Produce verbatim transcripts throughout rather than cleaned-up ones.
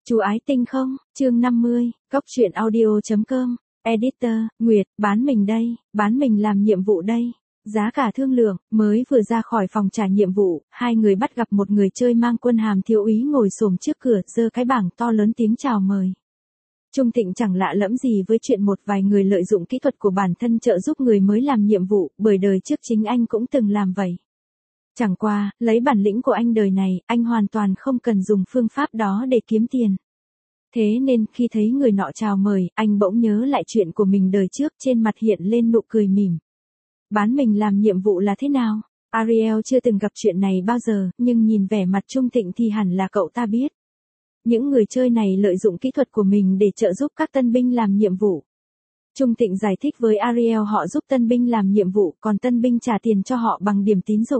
Chú ái tinh không, chương năm mươi, góc truyện audio.com, editor, Nguyệt, bán mình đây, bán mình làm nhiệm vụ đây. Giá cả thương lượng, mới vừa ra khỏi phòng trả nhiệm vụ, hai người bắt gặp một người chơi mang quân hàm thiếu úy ngồi xổm trước cửa, giơ cái bảng to lớn tiếng chào mời. Trung Thịnh chẳng lạ lẫm gì với chuyện một vài người lợi dụng kỹ thuật của bản thân trợ giúp người mới làm nhiệm vụ, bởi đời trước chính anh cũng từng làm vậy. Chẳng qua, lấy bản lĩnh của anh đời này, anh hoàn toàn không cần dùng phương pháp đó để kiếm tiền. Thế nên, khi thấy người nọ chào mời, anh bỗng nhớ lại chuyện của mình đời trước, trên mặt hiện lên nụ cười mỉm. Bán mình làm nhiệm vụ là thế nào? Ariel chưa từng gặp chuyện này bao giờ, nhưng nhìn vẻ mặt Trung Thịnh thì hẳn là cậu ta biết. Những người chơi này lợi dụng kỹ thuật của mình để trợ giúp các tân binh làm nhiệm vụ. Trung Thịnh giải thích với Ariel họ giúp tân binh làm nhiệm vụ, còn tân binh trả tiền cho họ bằng điểm tín dụng.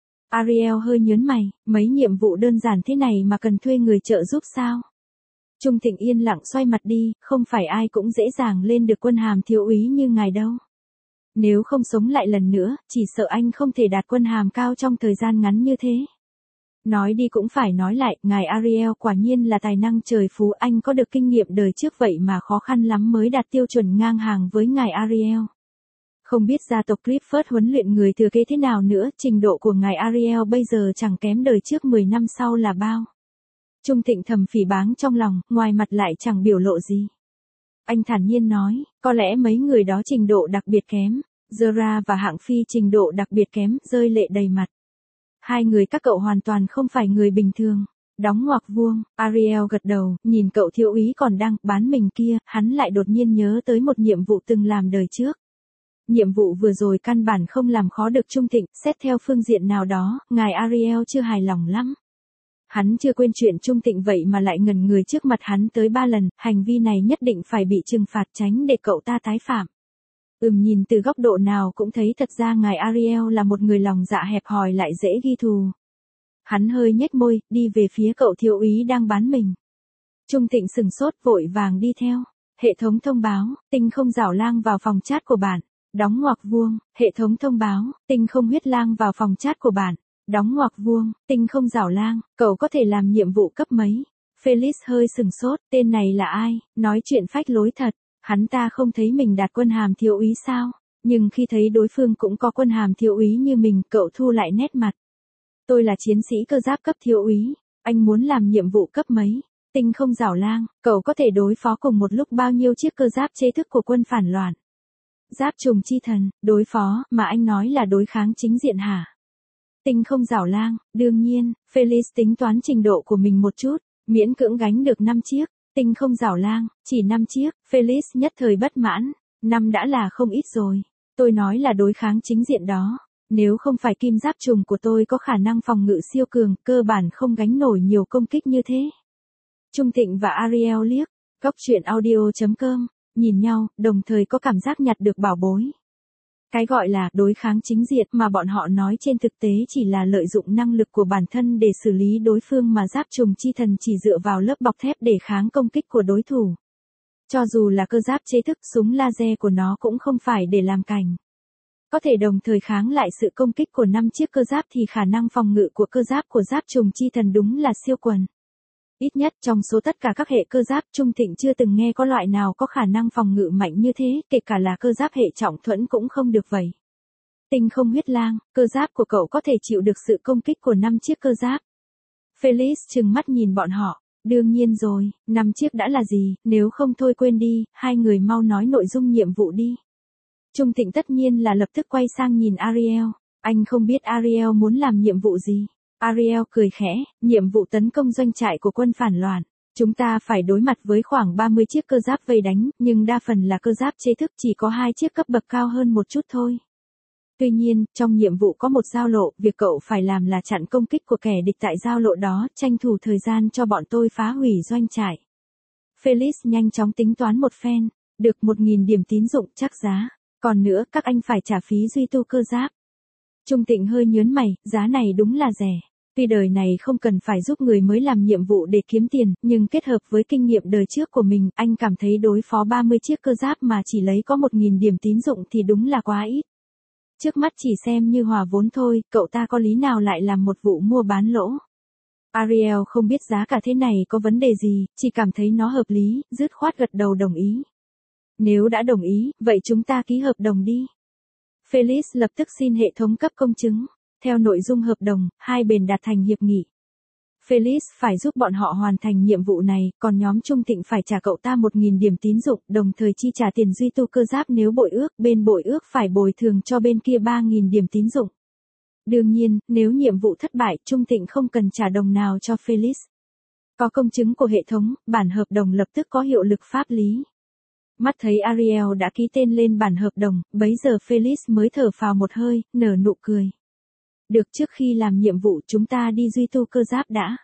Ariel hơi nhớn mày, mấy nhiệm vụ đơn giản thế này mà cần thuê người trợ giúp sao? Trung Thịnh yên lặng xoay mặt đi, không phải ai cũng dễ dàng lên được quân hàm thiếu úy như ngài đâu. Nếu không sống lại lần nữa, chỉ sợ anh không thể đạt quân hàm cao trong thời gian ngắn như thế. Nói đi cũng phải nói lại, ngài Ariel quả nhiên là tài năng trời phú, anh có được kinh nghiệm đời trước vậy mà khó khăn lắm mới đạt tiêu chuẩn ngang hàng với ngài Ariel. Không biết gia tộc Clifford huấn luyện người thừa kế thế nào nữa, trình độ của ngài Ariel bây giờ chẳng kém đời trước mười năm sau là bao. Trung Thịnh thầm phỉ báng trong lòng, ngoài mặt lại chẳng biểu lộ gì. Anh thản nhiên nói, có lẽ mấy người đó trình độ đặc biệt kém, Zora và Hạng Phi trình độ đặc biệt kém, rơi lệ đầy mặt. Hai người các cậu hoàn toàn không phải người bình thường. Đóng ngoặc vuông, Ariel gật đầu, nhìn cậu thiếu úy còn đang bán mình kia, hắn lại đột nhiên nhớ tới một nhiệm vụ từng làm đời trước. Nhiệm vụ vừa rồi căn bản không làm khó được Trung Thịnh, xét theo phương diện nào đó, ngài Ariel chưa hài lòng lắm. Hắn chưa quên chuyện Trung Thịnh vậy mà lại ngẩn người trước mặt hắn tới ba lần, hành vi này nhất định phải bị trừng phạt tránh để cậu ta tái phạm. Ừm nhìn từ góc độ nào cũng thấy thật ra ngài Ariel là một người lòng dạ hẹp hòi lại dễ ghi thù. Hắn hơi nhếch môi, đi về phía cậu thiếu úy đang bán mình. Trung Thịnh sừng sốt vội vàng đi theo. Hệ thống thông báo, tinh không rảo lang vào phòng chat của bạn. Đóng ngoặc vuông, hệ thống thông báo, tinh không huyết lang vào phòng chat của bạn. Đóng ngoặc vuông, tinh không rảo lang, cậu có thể làm nhiệm vụ cấp mấy? Felix hơi sừng sốt, tên này là ai, nói chuyện phách lối thật, hắn ta không thấy mình đạt quân hàm thiếu úy sao? Nhưng khi thấy đối phương cũng có quân hàm thiếu úy như mình, cậu thu lại nét mặt. Tôi là chiến sĩ cơ giáp cấp thiếu úy, anh muốn làm nhiệm vụ cấp mấy? Tinh không rảo lang, cậu có thể đối phó cùng một lúc bao nhiêu chiếc cơ giáp chế thức của quân phản loạn? Giáp trùng chi thần, đối phó, mà anh nói là đối kháng chính diện hả? Tinh không rảo lang, đương nhiên, Felix tính toán trình độ của mình một chút, miễn cưỡng gánh được năm chiếc. Tinh không rảo lang, chỉ năm chiếc, Felix nhất thời bất mãn, năm đã là không ít rồi. Tôi nói là đối kháng chính diện đó. Nếu không phải kim giáp trùng của tôi có khả năng phòng ngự siêu cường, cơ bản không gánh nổi nhiều công kích như thế. Trung Thịnh và Ariel liếc, góc truyện audio.com, nhìn nhau, đồng thời có cảm giác nhặt được bảo bối. Cái gọi là đối kháng chính diện mà bọn họ nói trên thực tế chỉ là lợi dụng năng lực của bản thân để xử lý đối phương, mà giáp trùng chi thần chỉ dựa vào lớp bọc thép để kháng công kích của đối thủ. Cho dù là cơ giáp chế thức, súng laser của nó cũng không phải để làm cảnh. Có thể đồng thời kháng lại sự công kích của năm chiếc cơ giáp thì khả năng phòng ngự của cơ giáp của giáp trùng chi thần đúng là siêu quần. Ít nhất trong số tất cả các hệ cơ giáp, Trung Thịnh chưa từng nghe có loại nào có khả năng phòng ngự mạnh như thế, kể cả là cơ giáp hệ trọng thuẫn cũng không được vậy. Tinh không huyết lang, cơ giáp của cậu có thể chịu được sự công kích của năm chiếc cơ giáp. Felix trừng mắt nhìn bọn họ, đương nhiên rồi, năm chiếc đã là gì, nếu không thôi quên đi, hai người mau nói nội dung nhiệm vụ đi. Trung Thịnh tất nhiên là lập tức quay sang nhìn Ariel, anh không biết Ariel muốn làm nhiệm vụ gì. Ariel cười khẽ, nhiệm vụ tấn công doanh trại của quân phản loạn. Chúng ta phải đối mặt với khoảng ba mươi chiếc cơ giáp vây đánh, nhưng đa phần là cơ giáp chế thức, chỉ có hai chiếc cấp bậc cao hơn một chút thôi. Tuy nhiên, trong nhiệm vụ có một giao lộ, việc cậu phải làm là chặn công kích của kẻ địch tại giao lộ đó, tranh thủ thời gian cho bọn tôi phá hủy doanh trại. Felix nhanh chóng tính toán một phen, được một nghìn điểm tín dụng chắc giá. Còn nữa, các anh phải trả phí duy tu cơ giáp. Trung Thịnh hơi nhớn mày, giá này đúng là rẻ. Tuy đời này không cần phải giúp người mới làm nhiệm vụ để kiếm tiền, nhưng kết hợp với kinh nghiệm đời trước của mình, anh cảm thấy đối phó ba mươi chiếc cơ giáp mà chỉ lấy có một nghìn điểm tín dụng thì đúng là quá ít. Trước mắt chỉ xem như hòa vốn thôi, cậu ta có lý nào lại làm một vụ mua bán lỗ. Ariel không biết giá cả thế này có vấn đề gì, chỉ cảm thấy nó hợp lý, dứt khoát gật đầu đồng ý. Nếu đã đồng ý, vậy chúng ta ký hợp đồng đi. Felix lập tức xin hệ thống cấp công chứng. Theo nội dung hợp đồng, hai bên đạt thành hiệp nghị. Felix phải giúp bọn họ hoàn thành nhiệm vụ này, còn nhóm Trung Thịnh phải trả cậu ta một nghìn điểm tín dụng, đồng thời chi trả tiền duy tu cơ giáp nếu bội ước, bên bội ước phải bồi thường cho bên kia ba nghìn điểm tín dụng. Đương nhiên, nếu nhiệm vụ thất bại, Trung Thịnh không cần trả đồng nào cho Felix. Có công chứng của hệ thống, bản hợp đồng lập tức có hiệu lực pháp lý. Mắt thấy Ariel đã ký tên lên bản hợp đồng, bấy giờ Felix mới thở phào một hơi, nở nụ cười. Được, trước khi làm nhiệm vụ chúng ta đi duy tu cơ giáp đã.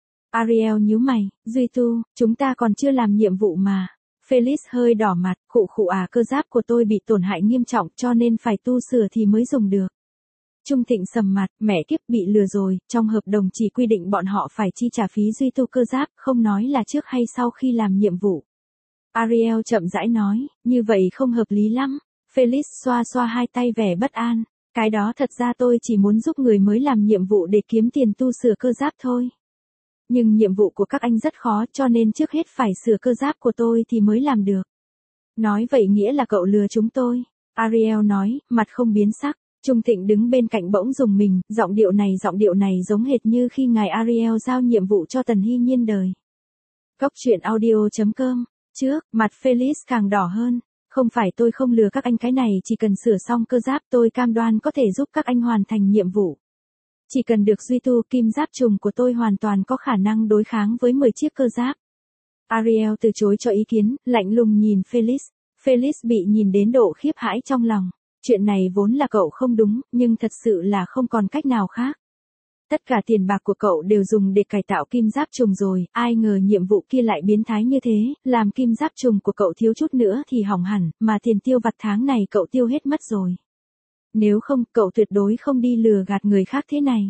Ariel nhíu mày, duy tu, chúng ta còn chưa làm nhiệm vụ mà. Felix hơi đỏ mặt, khụ khụ à, cơ giáp của tôi bị tổn hại nghiêm trọng cho nên phải tu sửa thì mới dùng được. Trung Thịnh sầm mặt, mẹ kiếp, bị lừa rồi, trong hợp đồng chỉ quy định bọn họ phải chi trả phí duy tu cơ giáp, không nói là trước hay sau khi làm nhiệm vụ. Ariel chậm rãi nói, như vậy không hợp lý lắm. Felix xoa xoa hai tay vẻ bất an. Cái đó thật ra tôi chỉ muốn giúp người mới làm nhiệm vụ để kiếm tiền tu sửa cơ giáp thôi. Nhưng nhiệm vụ của các anh rất khó cho nên trước hết phải sửa cơ giáp của tôi thì mới làm được. Nói vậy nghĩa là cậu lừa chúng tôi. Ariel nói, mặt không biến sắc. Trung Thịnh đứng bên cạnh bỗng rùng mình, giọng điệu này giọng điệu này giống hệt như khi ngài Ariel giao nhiệm vụ cho Tần Hy Nhiên đời. Cốc truyện audio chấm com. Trước, mặt Felix càng đỏ hơn. Không phải tôi không lừa các anh, cái này chỉ cần sửa xong cơ giáp tôi cam đoan có thể giúp các anh hoàn thành nhiệm vụ. Chỉ cần được duy tu, kim giáp trùng của tôi hoàn toàn có khả năng đối kháng với mười chiếc cơ giáp. Ariel từ chối cho ý kiến, lạnh lùng nhìn Felix. Felix bị nhìn đến độ khiếp hãi trong lòng. Chuyện này vốn là cậu không đúng, nhưng thật sự là không còn cách nào khác. Tất cả tiền bạc của cậu đều dùng để cải tạo kim giáp trùng rồi, ai ngờ nhiệm vụ kia lại biến thái như thế, làm kim giáp trùng của cậu thiếu chút nữa thì hỏng hẳn, mà tiền tiêu vặt tháng này cậu tiêu hết mất rồi. Nếu không, cậu tuyệt đối không đi lừa gạt người khác thế này.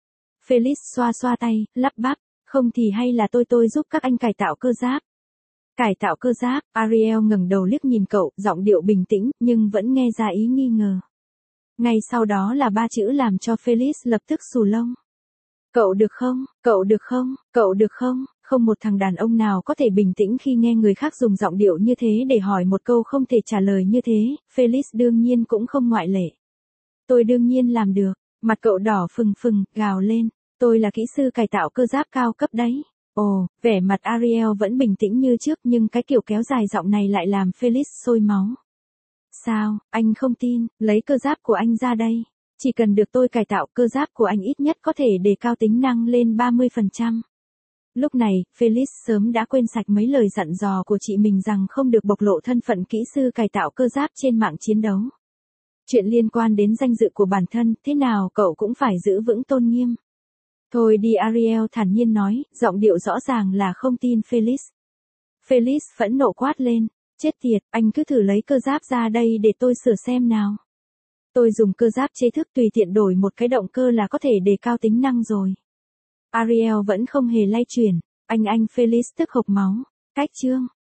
Felix xoa xoa tay, lắp bắp, không thì hay là tôi tôi giúp các anh cải tạo cơ giáp. Cải tạo cơ giáp, Ariel ngẩng đầu liếc nhìn cậu, giọng điệu bình tĩnh, nhưng vẫn nghe ra ý nghi ngờ. Ngay sau đó là ba chữ làm cho Felix lập tức xù lông. Cậu được không, cậu được không, cậu được không, không một thằng đàn ông nào có thể bình tĩnh khi nghe người khác dùng giọng điệu như thế để hỏi một câu không thể trả lời như thế, Felix đương nhiên cũng không ngoại lệ. Tôi đương nhiên làm được, mặt cậu đỏ phừng phừng, gào lên, tôi là kỹ sư cải tạo cơ giáp cao cấp đấy. Ồ, vẻ mặt Ariel vẫn bình tĩnh như trước nhưng cái kiểu kéo dài giọng này lại làm Felix sôi máu. Sao, anh không tin, lấy cơ giáp của anh ra đây. Chỉ cần được tôi cải tạo, cơ giáp của anh ít nhất có thể đề cao tính năng lên ba mươi phần trăm. Lúc này, Felix sớm đã quên sạch mấy lời dặn dò của chị mình rằng không được bộc lộ thân phận kỹ sư cải tạo cơ giáp trên mạng chiến đấu. Chuyện liên quan đến danh dự của bản thân, thế nào cậu cũng phải giữ vững tôn nghiêm. Thôi đi, Ariel thản nhiên nói, giọng điệu rõ ràng là không tin Felix. Felix phẫn nộ quát lên, chết tiệt, anh cứ thử lấy cơ giáp ra đây để tôi sửa xem nào. Tôi dùng cơ giáp chế thức tùy tiện đổi một cái động cơ là có thể đề cao tính năng rồi. Ariel vẫn không hề lay chuyển, anh anh Felix tức hộc máu. Cách chương